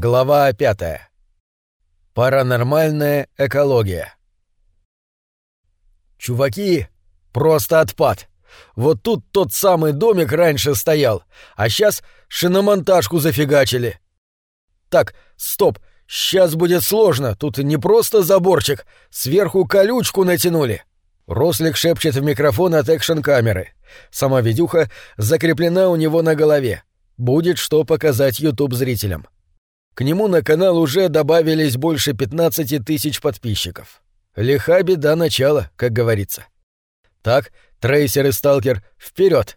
Глава 5. Паранормальная экология. Чуваки, просто отпад. Вот тут тот самый домик раньше стоял, а сейчас шиномонтажку зафигачили. Так, стоп, сейчас будет сложно, тут не просто заборчик, сверху колючку натянули. Рослик шепчет в микрофон от экшн-камеры. Сама видюха закреплена у него на голове. Будет что показать YouTube-зрителям. К нему на канал уже добавились больше 15 тысяч подписчиков. Лиха беда начала, как говорится. Так, трейсер и сталкер, вперед!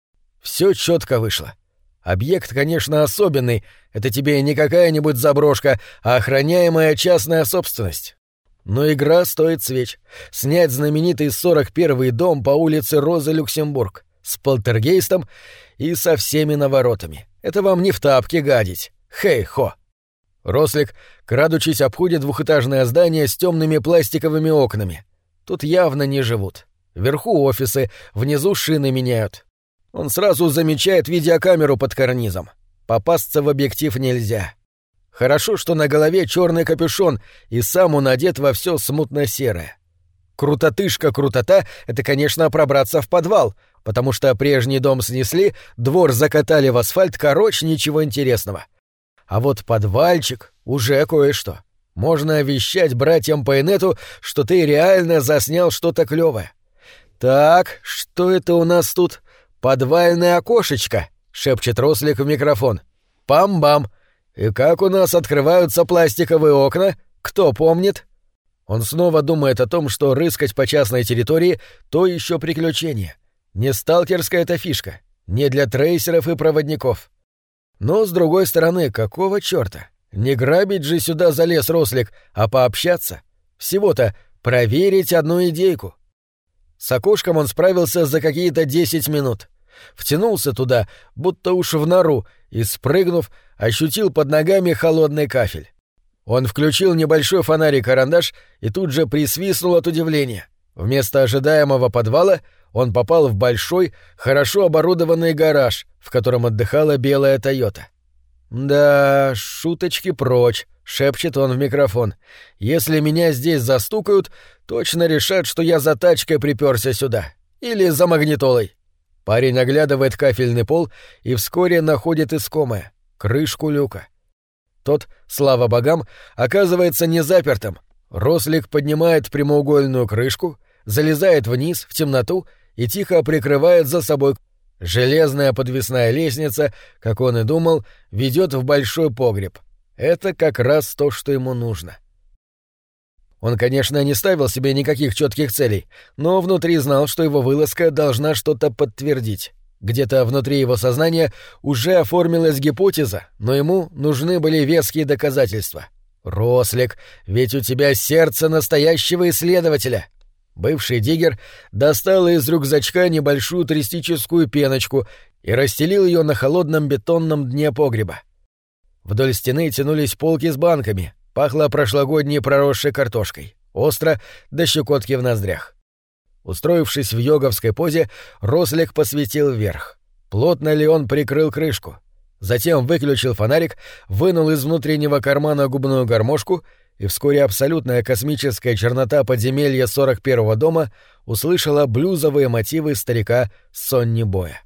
Все четко вышло. Объект, конечно, особенный, это тебе не какая-нибудь заброшка, а охраняемая частная собственность. Но игра стоит свеч. Снять знаменитый 41-й дом по улице Розы Люксембург с полтергейстом и со всеми наворотами. Это вам не в тапки гадить. Хей-хо! Рослик, крадучись, обходит двухэтажное здание с темными пластиковыми окнами. Тут явно не живут. Вверху офисы, внизу шины меняют. Он сразу замечает видеокамеру под карнизом. Попасться в объектив нельзя. Хорошо, что на голове черный капюшон, и сам он одет во все смутно-серое. Крутотышка-крутота — это, конечно, пробраться в подвал, потому что прежний дом снесли, двор закатали в асфальт, короче, ничего интересного. А вот подвальчик — уже кое-что. Можно вещать братьям по инету, что ты реально заснял что-то клёвое. «Так, что это у нас тут? Подвальное окошечко», — шепчет Рослик в микрофон. «Пам-бам! И как у нас открываются пластиковые окна? Кто помнит?» Он снова думает о том, что рыскать по частной территории — то еще приключение. Не сталкерская эта фишка, не для трейсеров и проводников. Но, с другой стороны, какого чёрта? Не грабить же сюда залез Рослик, а пообщаться. Всего-то проверить одну идейку. С окошком он справился за какие-то 10 минут. Втянулся туда, будто уж в нору, и, спрыгнув, ощутил под ногами холодный кафель. Он включил небольшой фонарик-карандаш и тут же присвистнул от удивления. Вместо ожидаемого подвала он попал в большой, хорошо оборудованный гараж, в котором отдыхала белая «Тойота». «Да, шуточки прочь», — шепчет он в микрофон. «Если меня здесь застукают, точно решат, что я за тачкой припёрся сюда. Или за магнитолой». Парень оглядывает кафельный пол и вскоре находит искомое — крышку люка. Тот, слава богам, оказывается незапертым. Рослик поднимает прямоугольную крышку, залезает вниз, в темноту, и тихо прикрывает за собой. Железная подвесная лестница, как он и думал, ведет в большой погреб. Это как раз то, что ему нужно. Он, конечно, не ставил себе никаких четких целей, но внутри знал, что его вылазка должна что-то подтвердить. Где-то внутри его сознания уже оформилась гипотеза, но ему нужны были веские доказательства. «Рослик, ведь у тебя сердце настоящего исследователя!» Бывший диггер достал из рюкзачка небольшую туристическую пеночку и расстелил ее на холодном бетонном дне погреба. Вдоль стены тянулись полки с банками, пахло прошлогодней проросшей картошкой, остро до щекотки в ноздрях. Устроившись в йоговской позе, Рослик посветил вверх. Плотно ли он прикрыл крышку? Затем выключил фонарик, вынул из внутреннего кармана губную гармошку, и вскоре абсолютная космическая чернота подземелья 41-го дома услышала блюзовые мотивы старика Сонни Боя.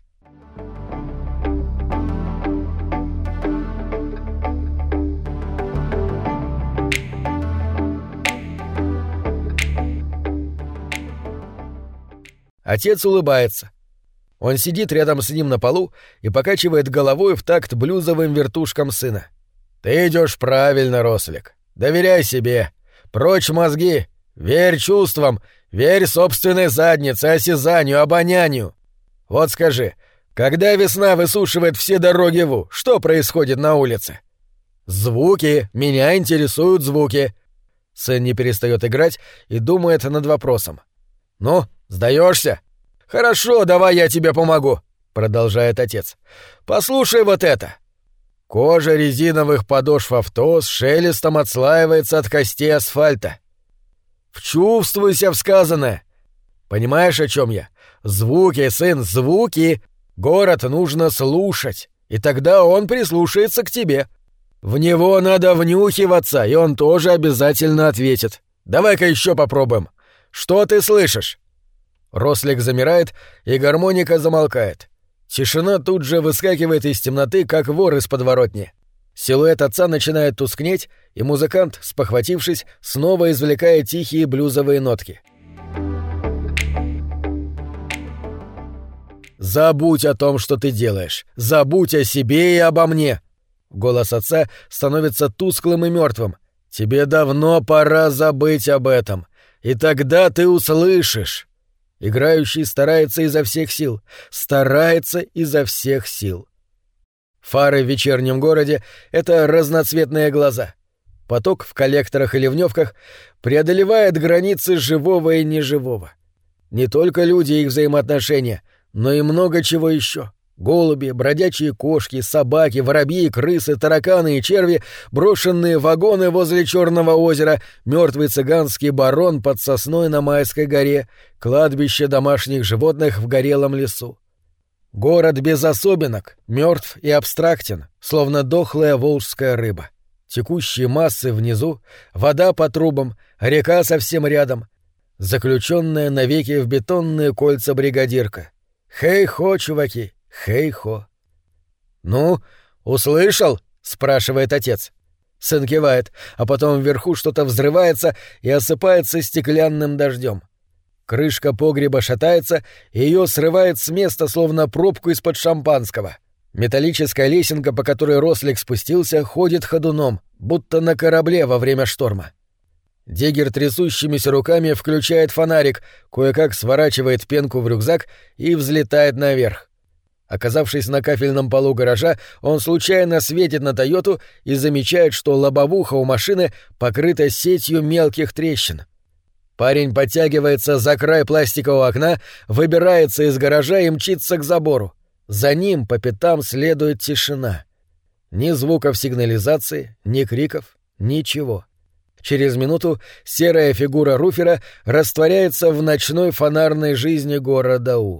Отец улыбается. Он сидит рядом с ним на полу и покачивает головой в такт блюзовым вертушкам сына. «Ты идешь правильно, Рослик. Доверяй себе. Прочь мозги. Верь чувствам. Верь собственной заднице, осязанию, обонянию. Вот скажи, когда весна высушивает все дороги Ву, что происходит на улице?» «Звуки. Меня интересуют звуки». Сын не перестает играть и думает над вопросом. «Ну, сдаешься? Хорошо, давай я тебе помогу», — продолжает отец. «Послушай вот это». Кожа резиновых подошв авто с шелестом отслаивается от костей асфальта. Вчувствуйся в сказанное. Понимаешь, о чем я? Звуки, сын, звуки. Город нужно слушать, и тогда он прислушается к тебе. В него надо внюхиваться, и он тоже обязательно ответит. Давай-ка еще попробуем. Что ты слышишь?» Рослик замирает, и гармоника замолкает. Тишина тут же выскакивает из темноты, как вор из подворотни. Силуэт отца начинает тускнеть, и музыкант, спохватившись, снова извлекает тихие блюзовые нотки. «Забудь о том, что ты делаешь. Забудь о себе и обо мне!» Голос отца становится тусклым и мертвым. «Тебе давно пора забыть об этом. И тогда ты услышишь!» Играющий старается изо всех сил. Старается изо всех сил. Фары в вечернем городе — это разноцветные глаза. Поток в коллекторах и ливневках преодолевает границы живого и неживого. Не только люди и их взаимоотношения, но и много чего еще. Голуби, бродячие кошки, собаки, воробьи, крысы, тараканы и черви, брошенные вагоны возле Черного озера, мертвый цыганский барон под сосной на Майской горе, кладбище домашних животных в горелом лесу. Город без особенок, мертв и абстрактен, словно дохлая волжская рыба. Текущие массы внизу, вода по трубам, река совсем рядом, заключенная навеки в бетонные кольца бригадирка. Хей-хо, чуваки! Хей-хо. «Ну, услышал?» — спрашивает отец. Сын кивает, а потом вверху что-то взрывается и осыпается стеклянным дождем. Крышка погреба шатается, и ее срывает с места, словно пробку из-под шампанского. Металлическая лесенка, по которой Рослик спустился, ходит ходуном, будто на корабле во время шторма. Диггер трясущимися руками включает фонарик, кое-как сворачивает пенку в рюкзак и взлетает наверх. Оказавшись на кафельном полу гаража, он случайно светит на «Тойоту» и замечает, что лобовуха у машины покрыта сетью мелких трещин. Парень подтягивается за край пластикового окна, выбирается из гаража и мчится к забору. За ним по пятам следует тишина. Ни звуков сигнализации, ни криков, ничего. Через минуту серая фигура Руфера растворяется в ночной фонарной жизни города У.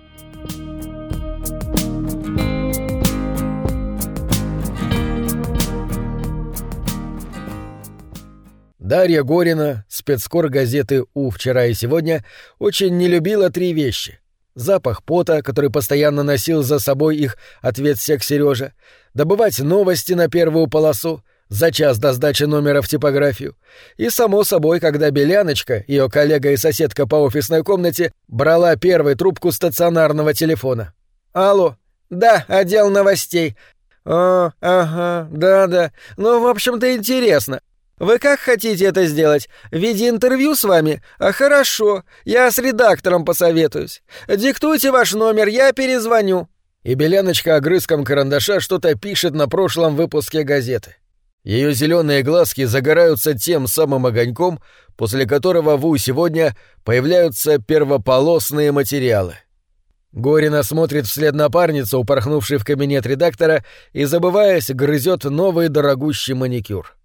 Дарья Горина, спецкор газеты «У» вчера и сегодня, очень не любила 3 вещи. Запах пота, который постоянно носил за собой их ответсек Сережа, добывать новости на первую полосу, за час до сдачи номера в типографию, и, само собой, когда Беляночка, ее коллега и соседка по офисной комнате, брала первой трубку стационарного телефона. «Алло, да, отдел новостей. О, ага, да-да, ну, в общем-то, интересно. Вы как хотите это сделать? В виде интервью с вами? А хорошо, я с редактором посоветуюсь. Диктуйте ваш номер, я перезвоню». И Беляночка огрызком карандаша что-то пишет на прошлом выпуске газеты. Ее зеленые глазки загораются тем самым огоньком, после которого в У сегодня появляются первополосные материалы. Горина смотрит вслед напарницы, упорхнувшей в кабинет редактора, и, забываясь, грызет новый дорогущий маникюр.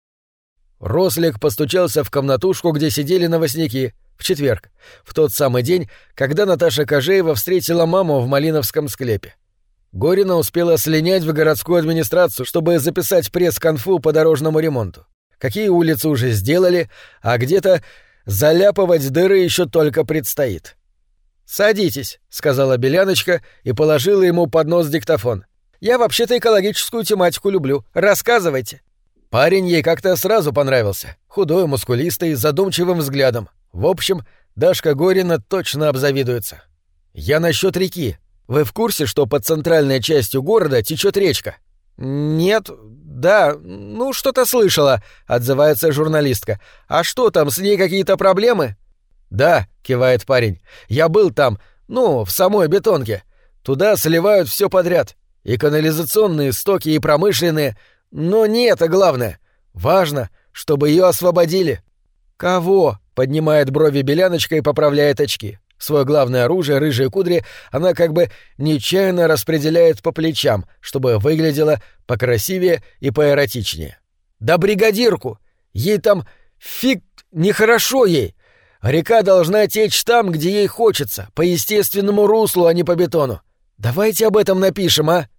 Рослик постучался в комнатушку, где сидели новостники, в четверг, в тот самый день, когда Наташа Кожеева встретила маму в Малиновском склепе. Горина успела слинять в городскую администрацию, чтобы записать пресс-конфу по дорожному ремонту. Какие улицы уже сделали, а где-то заляпывать дыры еще только предстоит. «Садитесь», — сказала Беляночка и положила ему под нос диктофон. «Я вообще-то экологическую тематику люблю. Рассказывайте». Парень ей как-то сразу понравился. Худой, мускулистый, с задумчивым взглядом. В общем, Дашка Горина точно обзавидуется. «Я насчет реки. Вы в курсе, что под центральной частью города течет речка?» «Нет, да, ну что-то слышала», — отзывается журналистка. «А что там, с ней какие-то проблемы?» «Да», — кивает парень, — «я был там, ну, в самой бетонке. Туда сливают все подряд. И канализационные стоки, и промышленные. Но не это главное. Важно, чтобы ее освободили». «Кого?» — поднимает брови Беляночка и поправляет очки. Свое главное оружие, рыжие кудри, она как бы нечаянно распределяет по плечам, чтобы выглядело покрасивее и поэротичнее. «Да бригадирку! Ей там фиг нехорошо ей! Река должна течь там, где ей хочется, по естественному руслу, а не по бетону. Давайте об этом напишем, а?»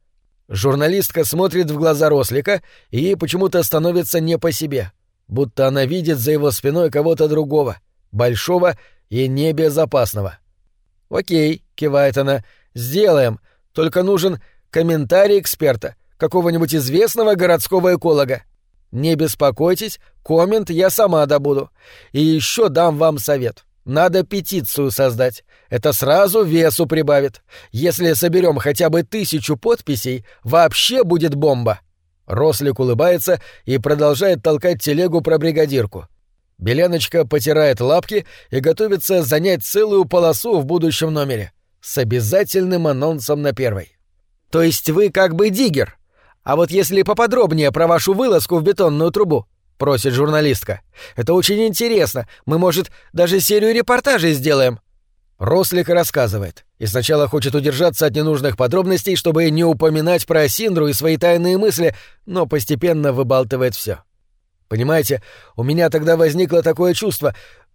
Журналистка смотрит в глаза Рослика, и ей почему-то становится не по себе, будто она видит за его спиной кого-то другого, большого и небезопасного. «Окей», — кивает она, — «сделаем, только нужен комментарий эксперта, какого-нибудь известного городского эколога. Не беспокойтесь, коммент я сама добуду. И еще дам вам совет. Надо петицию создать. Это сразу весу прибавит. Если соберем хотя бы 1000 подписей, вообще будет бомба». Рослик улыбается и продолжает толкать телегу про бригадирку. Беляночка потирает лапки и готовится занять целую полосу в будущем номере с обязательным анонсом на первой. «То есть вы как бы диггер? А вот если поподробнее про вашу вылазку в бетонную трубу?» — просит журналистка. «Это очень интересно. Мы, может, даже серию репортажей сделаем». Рослик рассказывает. И сначала хочет удержаться от ненужных подробностей, чтобы не упоминать про Синдру и свои тайные мысли, но постепенно выбалтывает все. Понимаете, у меня тогда возникло такое чувство,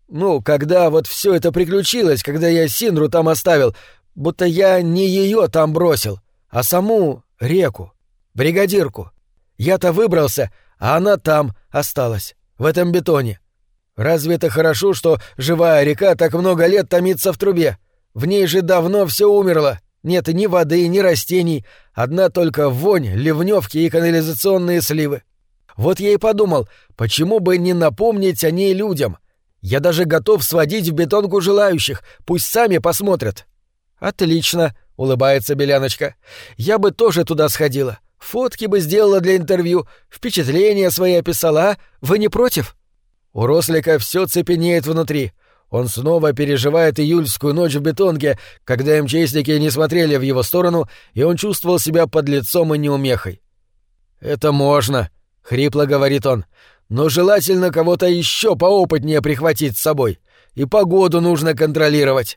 когда вот все это приключилось, когда я Синдру там оставил, будто я не ее там бросил, а саму реку, бригадирку. Я-то выбрался, а она там осталась, в этом бетоне. Разве это хорошо, что живая река так много лет томится в трубе? В ней же давно все умерло. Нет ни воды, ни растений, одна только вонь, ливневки и канализационные сливы. Вот я и подумал, почему бы не напомнить о ней людям? Я даже готов сводить в бетонку желающих, пусть сами посмотрят. «Отлично», — улыбается Беляночка. «Я бы тоже туда сходила. Фотки бы сделала для интервью, впечатления свои описала, а? Вы не против?» У Рослика все цепенеет внутри. Он снова переживает июльскую ночь в бетонке, когда МЧСники не смотрели в его сторону, и он чувствовал себя подлецом и неумехой. «Это можно», — хрипло говорит он, — «но желательно кого-то еще поопытнее прихватить с собой, и погоду нужно контролировать».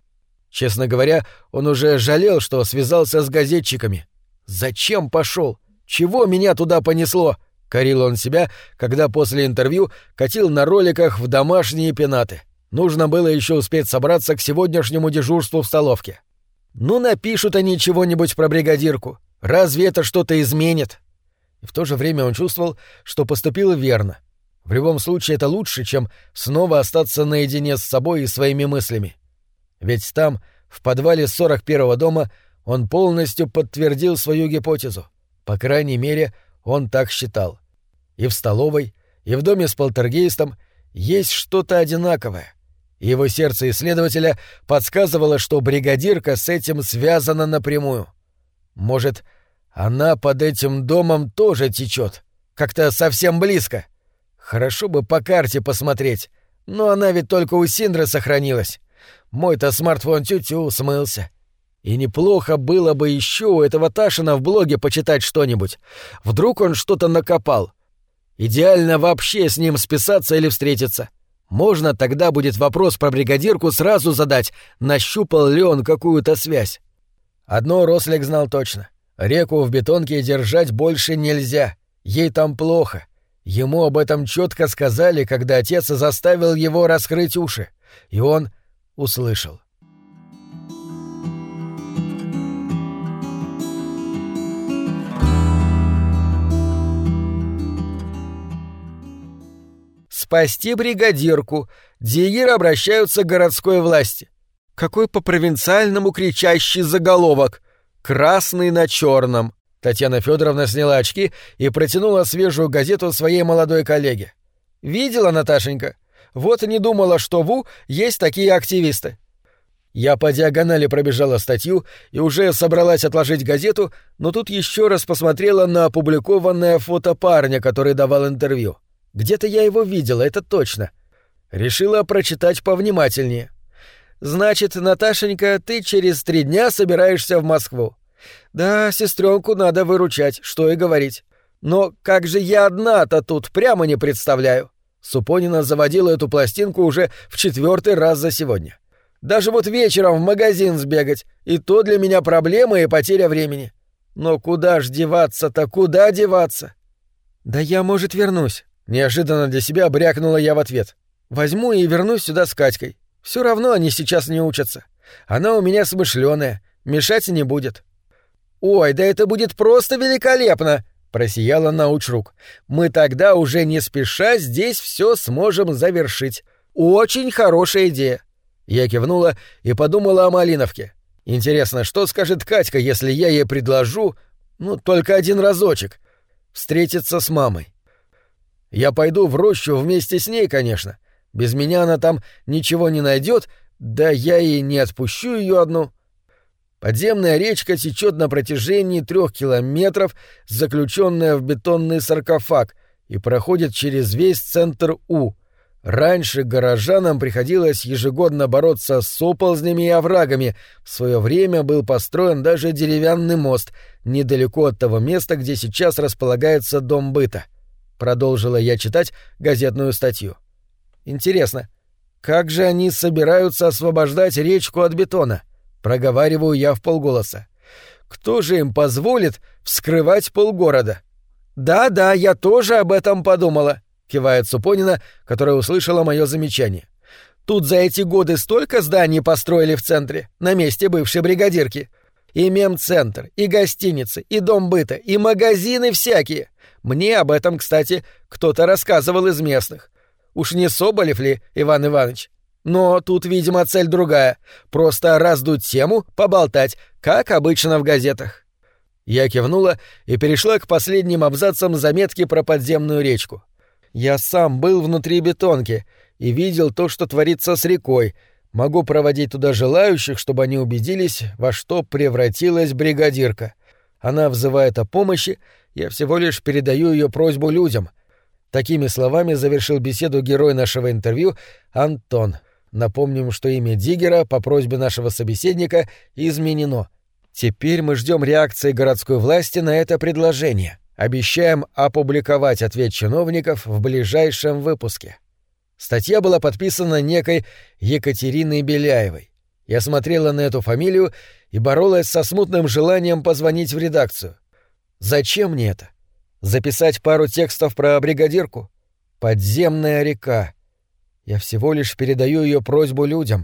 Честно говоря, он уже жалел, что связался с газетчиками. «Зачем пошел? Чего меня туда понесло?» — корил он себя, когда после интервью катил на роликах в домашние пенаты. Нужно было еще успеть собраться к сегодняшнему дежурству в столовке. Напишут они чего-нибудь про бригадирку. Разве это что-то изменит? И в то же время он чувствовал, что поступил верно. В любом случае это лучше, чем снова остаться наедине с собой и своими мыслями. Ведь там, в подвале 41-го дома, он полностью подтвердил свою гипотезу. По крайней мере, он так считал. И в столовой, и в доме с полтергейстом есть что-то одинаковое. И его сердце исследователя подсказывало, что бригадирка с этим связана напрямую. Может, она под этим домом тоже течет, как-то совсем близко. Хорошо бы по карте посмотреть, но она ведь только у Синдры сохранилась. Мой-то смартфон тю-тю смылся. И неплохо было бы еще у этого Ташина в блоге почитать что-нибудь. Вдруг он что-то накопал. Идеально вообще с ним списаться или встретиться. Можно тогда будет вопрос про бригадирку сразу задать, нащупал ли он какую-то связь. Одно Рослик знал точно. Реку в бетонке держать больше нельзя. Ей там плохо. Ему об этом четко сказали, когда отец заставил его раскрыть уши. И он услышал. Спасти бригадирку. Диггеры обращаются к городской власти. Какой по-провинциальному кричащий заголовок. Красный на черном. Татьяна Федоровна сняла очки и протянула свежую газету своей молодой коллеге. «Видела, Наташенька? Вот и не думала, что в УФ есть такие активисты». Я по диагонали пробежала статью и уже собралась отложить газету, но тут еще раз посмотрела на опубликованное фото парня, который давал интервью. Где-то я его видела, это точно. Решила прочитать повнимательнее. «Значит, Наташенька, ты через 3 дня собираешься в Москву. Да, сестренку надо выручать, что и говорить. Но как же я одна-то тут, прямо не представляю». Супонина заводила эту пластинку уже в 4-й раз за сегодня. «Даже вот вечером в магазин сбегать, и то для меня проблема и потеря времени. Но куда ж деваться-то, куда деваться?» «Да я, может, вернусь». Неожиданно для себя брякнула я в ответ. «Возьму и вернусь сюда с Катькой. Все равно они сейчас не учатся. Она у меня смышлёная, мешать не будет». «Ой, да это будет просто великолепно!» — просияла научрук. «Мы тогда уже не спеша здесь все сможем завершить. Очень хорошая идея!» Я кивнула и подумала о Малиновке. Интересно, что скажет Катька, если я ей предложу, только один разочек, встретиться с мамой? Я пойду в рощу вместе с ней, конечно. Без меня она там ничего не найдет, да я и не отпущу ее одну. Подземная речка течет на протяжении 3 километров, заключенная в бетонный саркофаг, и проходит через весь центр У. Раньше горожанам приходилось ежегодно бороться с оползнями и оврагами. В свое время был построен даже деревянный мост недалеко от того места, где сейчас располагается дом быта. Продолжила я читать газетную статью. Интересно, как же они собираются освобождать речку от бетона? Проговариваю я вполголоса. Кто же им позволит вскрывать полгорода? Да, я тоже об этом подумала, кивает Супонина, которая услышала мое замечание. Тут за эти годы столько зданий построили в центре, на месте бывшей бригадирки. И мемцентр, и гостиницы, и дом быта, и магазины всякие. Мне об этом, кстати, кто-то рассказывал из местных. Уж не Соболев ли, Иван Иванович? Но тут, видимо, цель другая. Просто раздуть тему, поболтать, как обычно в газетах. Я кивнула и перешла к последним абзацам заметки про подземную речку. Я сам был внутри бетонки и видел то, что творится с рекой. Могу проводить туда желающих, чтобы они убедились, во что превратилась бригадирка. Она взывает о помощи, я всего лишь передаю ее просьбу людям. Такими словами завершил беседу герой нашего интервью Антон. Напомним, что имя Диггера по просьбе нашего собеседника изменено. Теперь мы ждем реакции городской власти на это предложение. Обещаем опубликовать ответ чиновников в ближайшем выпуске. Статья была подписана некой Екатериной Беляевой. Я смотрела на эту фамилию и боролась со смутным желанием позвонить в редакцию. Зачем мне это? Записать пару текстов про бригадирку? Подземная река. Я всего лишь передаю ее просьбу людям.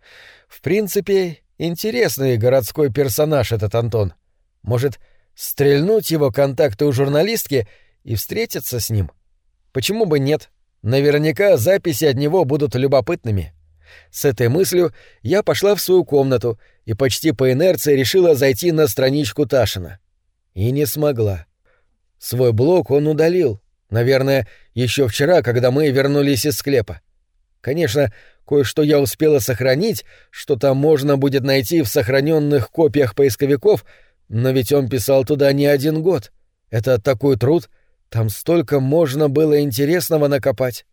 В принципе, интересный городской персонаж этот Антон. Может, стрельнуть его контакты у журналистки и встретиться с ним? Почему бы нет? Наверняка записи от него будут любопытными. С этой мыслью я пошла в свою комнату и почти по инерции решила зайти на страничку Ташина. И не смогла. Свой блог он удалил. Наверное, еще вчера, когда мы вернулись из склепа. Конечно, кое-что я успела сохранить, что там можно будет найти в сохраненных копиях поисковиков, но ведь он писал туда не 1 год. Это такой труд, там столько можно было интересного накопать.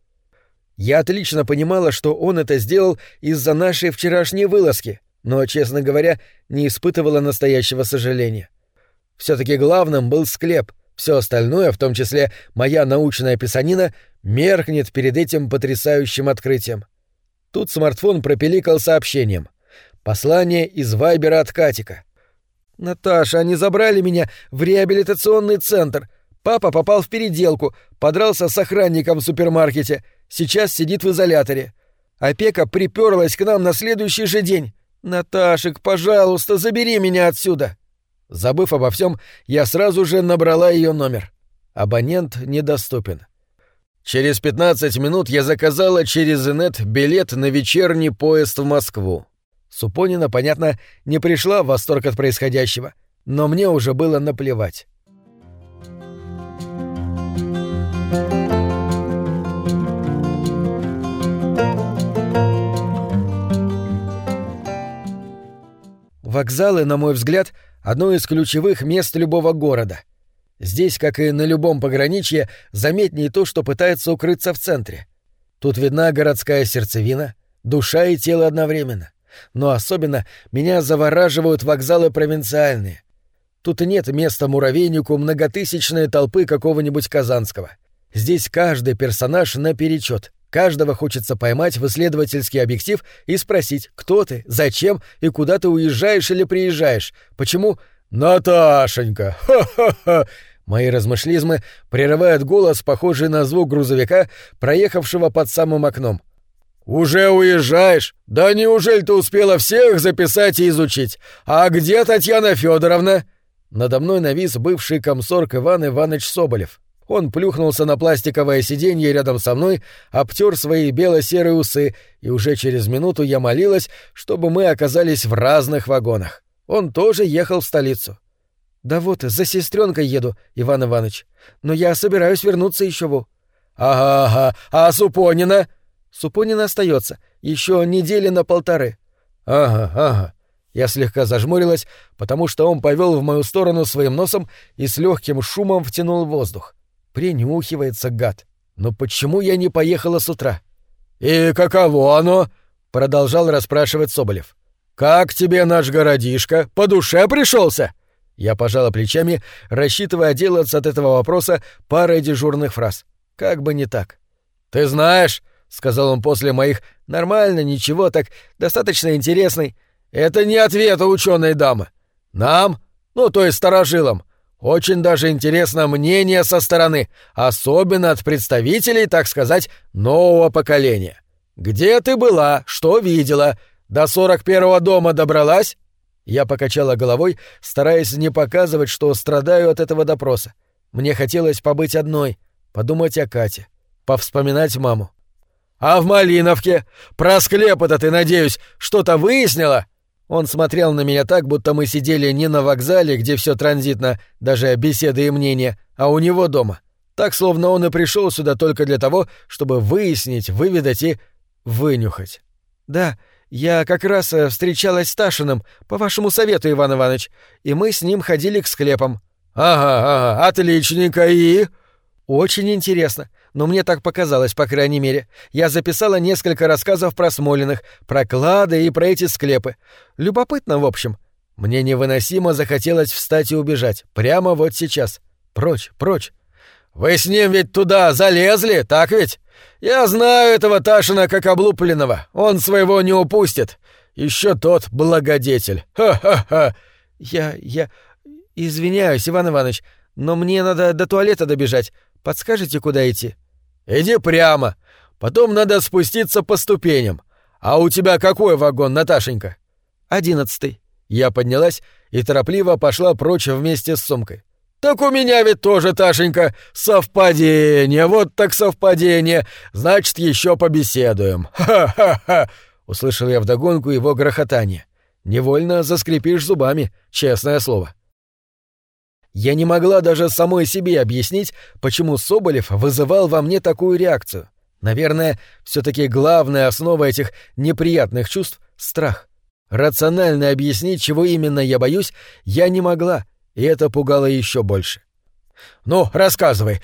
Я отлично понимала, что он это сделал из-за нашей вчерашней вылазки, но, честно говоря, не испытывала настоящего сожаления. Все-таки главным был склеп, все остальное, в том числе моя научная писанина, меркнет перед этим потрясающим открытием. Тут смартфон пропиликал сообщением. Послание из Вайбера от Катика. «Наташа, они забрали меня в реабилитационный центр. Папа попал в переделку, подрался с охранником в супермаркете. Сейчас сидит в изоляторе. Опека припёрлась к нам на следующий же день. Наташек, пожалуйста, забери меня отсюда». Забыв обо всем, я сразу же набрала ее номер. Абонент недоступен. Через 15 минут я заказала через инет билет на вечерний поезд в Москву. Супонина, понятно, не пришла в восторг от происходящего, но мне уже было наплевать. Вокзалы, на мой взгляд, одно из ключевых мест любого города. Здесь, как и на любом пограничье, заметнее то, что пытается укрыться в центре. Тут видна городская сердцевина, душа и тело одновременно. Но особенно меня завораживают вокзалы провинциальные. Тут и нет места муравейнику многотысячной толпы какого-нибудь Казанского. Здесь каждый персонаж наперечет. Каждого хочется поймать в исследовательский объектив и спросить, кто ты, зачем и куда ты уезжаешь или приезжаешь, почему... «Наташенька! Ха-ха-ха!» Мои размышлизмы прерывает голос, похожий на звук грузовика, проехавшего под самым окном. «Уже уезжаешь? Да неужели ты успела всех записать и изучить? А где Татьяна Федоровна?» Надо мной навис бывший комсорг Иван Иванович Соболев. Он плюхнулся на пластиковое сиденье рядом со мной, обтер свои бело-серые усы, и уже через минуту я молилась, чтобы мы оказались в разных вагонах. Он тоже ехал в столицу. «Да вот, за сестренкой еду, Иван Иванович. Но я собираюсь вернуться еще в...» «Ага, а Супонина?» «Супонина остается. Еще недели на 1.5». «Ага». Я слегка зажмурилась, потому что он повел в мою сторону своим носом и с легким шумом втянул воздух. Принюхивается, гад. Но почему я не поехала с утра? «И каково оно?» — продолжал расспрашивать Соболев. «Как тебе наш городишко? По душе пришелся?» Я пожала плечами, рассчитывая отделаться от этого вопроса парой дежурных фраз. Как бы не так. «Ты знаешь», — сказал он после моих «нормально, ничего, так достаточно интересный», это не ответ у ученой дамы. Нам, то есть старожилам, очень даже интересно мнение со стороны, особенно от представителей, так сказать, нового поколения. Где ты была, что видела? До 41-го дома добралась?» Я покачала головой, стараясь не показывать, что страдаю от этого допроса. Мне хотелось побыть одной, подумать о Кате, повспоминать маму. «А в Малиновке? Про склеп-то ты, надеюсь, что-то выяснила?» Он смотрел на меня так, будто мы сидели не на вокзале, где все транзитно, даже беседы и мнения, а у него дома. Так, словно он и пришел сюда только для того, чтобы выяснить, выведать и вынюхать. «Да, я как раз встречалась с Ташиным, по вашему совету, Иван Иванович, и мы с ним ходили к склепам». «Ага, отличненько, и...» «Очень интересно, но мне так показалось, по крайней мере. Я записала несколько рассказов про Смолиных, про клады и про эти склепы. Любопытно, в общем. Мне невыносимо захотелось встать и убежать. Прямо вот сейчас. Прочь. Вы с ним ведь туда залезли, так ведь? Я знаю этого Ташина как облупленного. Он своего не упустит. Еще тот благодетель. Ха-ха-ха!» Я... Извиняюсь, Иван Иванович, но мне надо до туалета добежать. Подскажете, куда идти?» «Иди прямо. Потом надо спуститься по ступеням. А у тебя какой вагон, Наташенька?» 11-й. Я поднялась и торопливо пошла прочь вместе с сумкой. «Так у меня ведь тоже, Ташенька, совпадение, вот так совпадение. Значит, еще побеседуем. Ха-ха-ха!» Услышал я вдогонку его грохотание. Невольно заскрипишь зубами, честное слово. Я не могла даже самой себе объяснить, почему Соболев вызывал во мне такую реакцию. Наверное, все-таки главная основа этих неприятных чувств — страх. Рационально объяснить, чего именно я боюсь, я не могла, и это пугало еще больше. «Ну, рассказывай,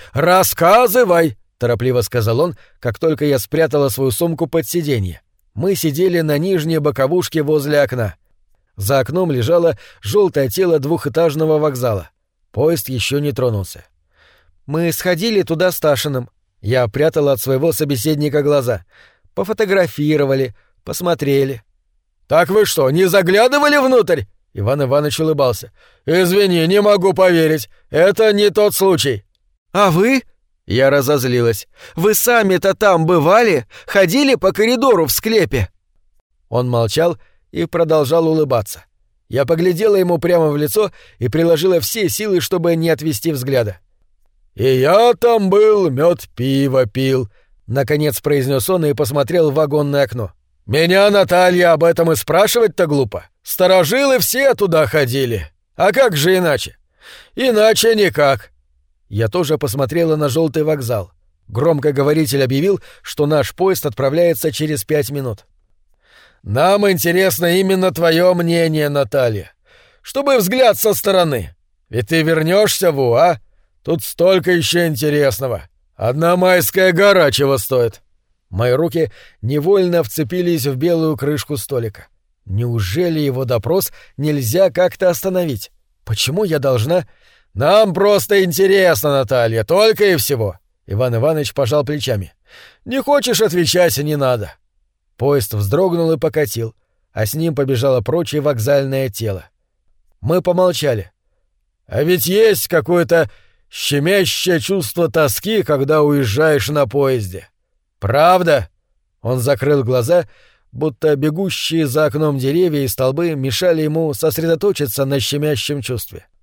торопливо сказал он, как только я спрятала свою сумку под сиденье. Мы сидели на нижней боковушке возле окна. За окном лежало желтое тело двухэтажного вокзала. Поезд еще не тронулся. «Мы сходили туда с Ташиным». Я прятала от своего собеседника глаза. «Пофотографировали, посмотрели». «Так вы что, не заглядывали внутрь?» Иван Иванович улыбался. «Извини, не могу поверить. Это не тот случай». «А вы?» Я разозлилась. «Вы сами-то там бывали? Ходили по коридору в склепе?» Он молчал и продолжал улыбаться. Я поглядела ему прямо в лицо и приложила все силы, чтобы не отвести взгляда. «И я там был, мед пиво пил», — наконец произнес он и посмотрел в вагонное окно. «Меня, Наталья, об этом и спрашивать-то глупо. Старожилы все туда ходили. А как же иначе? Иначе никак». Я тоже посмотрела на желтый вокзал. Громкоговоритель объявил, что наш поезд отправляется через 5 минут. «Нам интересно именно твое мнение, Наталья. Чтобы взгляд со стороны. Ведь ты вернешься в УА? Тут столько еще интересного. Одна Майская гора чего стоит». Мои руки невольно вцепились в белую крышку столика. Неужели его допрос нельзя как-то остановить? Почему я должна... «Нам просто интересно, Наталья, только и всего». Иван Иванович пожал плечами. «Не хочешь отвечать — не надо». Поезд вздрогнул и покатил, а с ним побежало прочее вокзальное тело. Мы помолчали. «А ведь есть какое-то щемящее чувство тоски, когда уезжаешь на поезде. Правда?» Он закрыл глаза, будто бегущие за окном деревья и столбы мешали ему сосредоточиться на щемящем чувстве.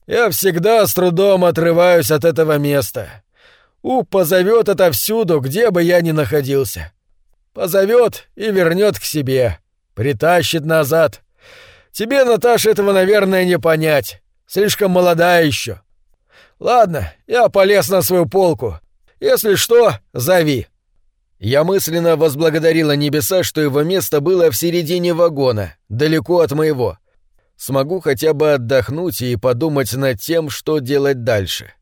Я всегда с трудом отрываюсь от этого места. Позовет отовсюду, где бы я ни находился. Позовет и вернет к себе. Притащит назад. Тебе, Наташа, этого, наверное, не понять. Слишком молодая еще. Ладно, я полез на свою полку. Если что, зови». Я мысленно возблагодарила небеса, что его место было в середине вагона, далеко от моего. Смогу хотя бы отдохнуть и подумать над тем, что делать дальше.